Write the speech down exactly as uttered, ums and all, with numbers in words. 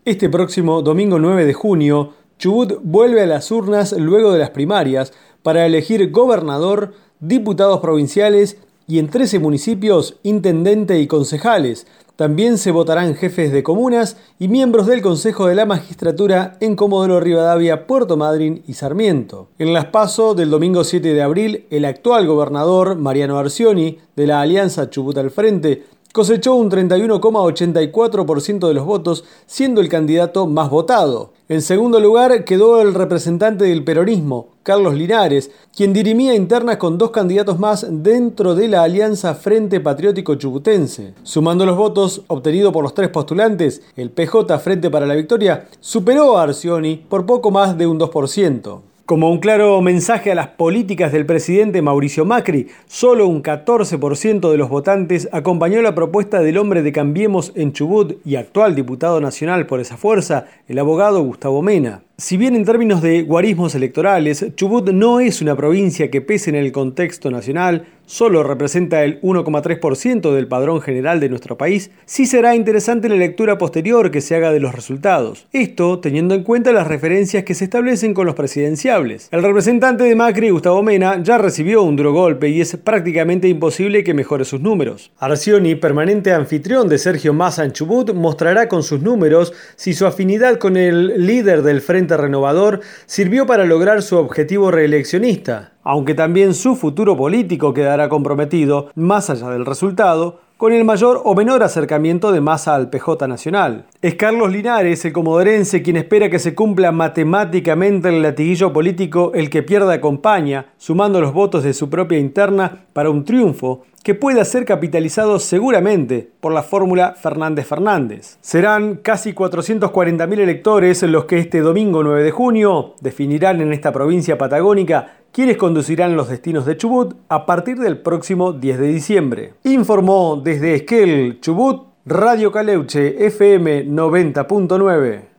Este próximo domingo nueve de junio, Chubut vuelve a las urnas luego de las primarias para elegir gobernador, diputados provinciales y en trece municipios, intendente y concejales. También se votarán jefes de comunas y miembros del Consejo de la Magistratura en Comodoro Rivadavia, Puerto Madryn y Sarmiento. En las PASO del domingo siete de abril, el actual gobernador, Mariano Arcioni, de la Alianza Chubut al Frente, cosechó un treinta y uno coma ochenta y cuatro por ciento de los votos, siendo el candidato más votado. En segundo lugar quedó el representante del peronismo, Carlos Linares, quien dirimía internas con dos candidatos más dentro de la Alianza Frente Patriótico Chubutense. Sumando los votos obtenidos por los tres postulantes, el P J Frente para la Victoria superó a Arcioni por poco más de un dos por ciento. Como un claro mensaje a las políticas del presidente Mauricio Macri, solo un catorce por ciento de los votantes acompañó la propuesta del hombre de Cambiemos en Chubut y actual diputado nacional por esa fuerza, el abogado Gustavo Mena. Si bien en términos de guarismos electorales, Chubut no es una provincia que pese en el contexto nacional, solo representa el uno coma tres por ciento del padrón general de nuestro país, sí será interesante la lectura posterior que se haga de los resultados. Esto teniendo en cuenta las referencias que se establecen con los presidenciables. El representante de Macri, Gustavo Mena, ya recibió un duro golpe y es prácticamente imposible que mejore sus números. Arcioni, permanente anfitrión de Sergio Massa en Chubut, mostrará con sus números si su afinidad con el líder del Frente Renovador sirvió para lograr su objetivo reeleccionista, aunque también su futuro político quedará comprometido, más allá del resultado, con el mayor o menor acercamiento de Massa al P J nacional. Es Carlos Linares, el comodorense, quien espera que se cumpla matemáticamente el latiguillo político el que pierda acompaña, sumando los votos de su propia interna para un triunfo que pueda ser capitalizado seguramente por la fórmula Fernández-Fernández. Serán casi cuatrocientos cuarenta mil electores los que este domingo nueve de junio definirán en esta provincia patagónica quienes conducirán los destinos de Chubut a partir del próximo diez de diciembre. Informó desde Esquel, Chubut, Radio Caleuche F M noventa punto nueve.